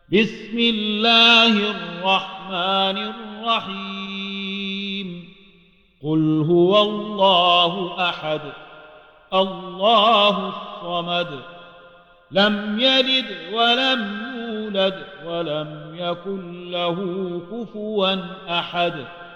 بسم الله الرحمن الرحيم قل هو الله أحد الله الصمد لم يلد ولم يولد ولم يكن له كفوا أحد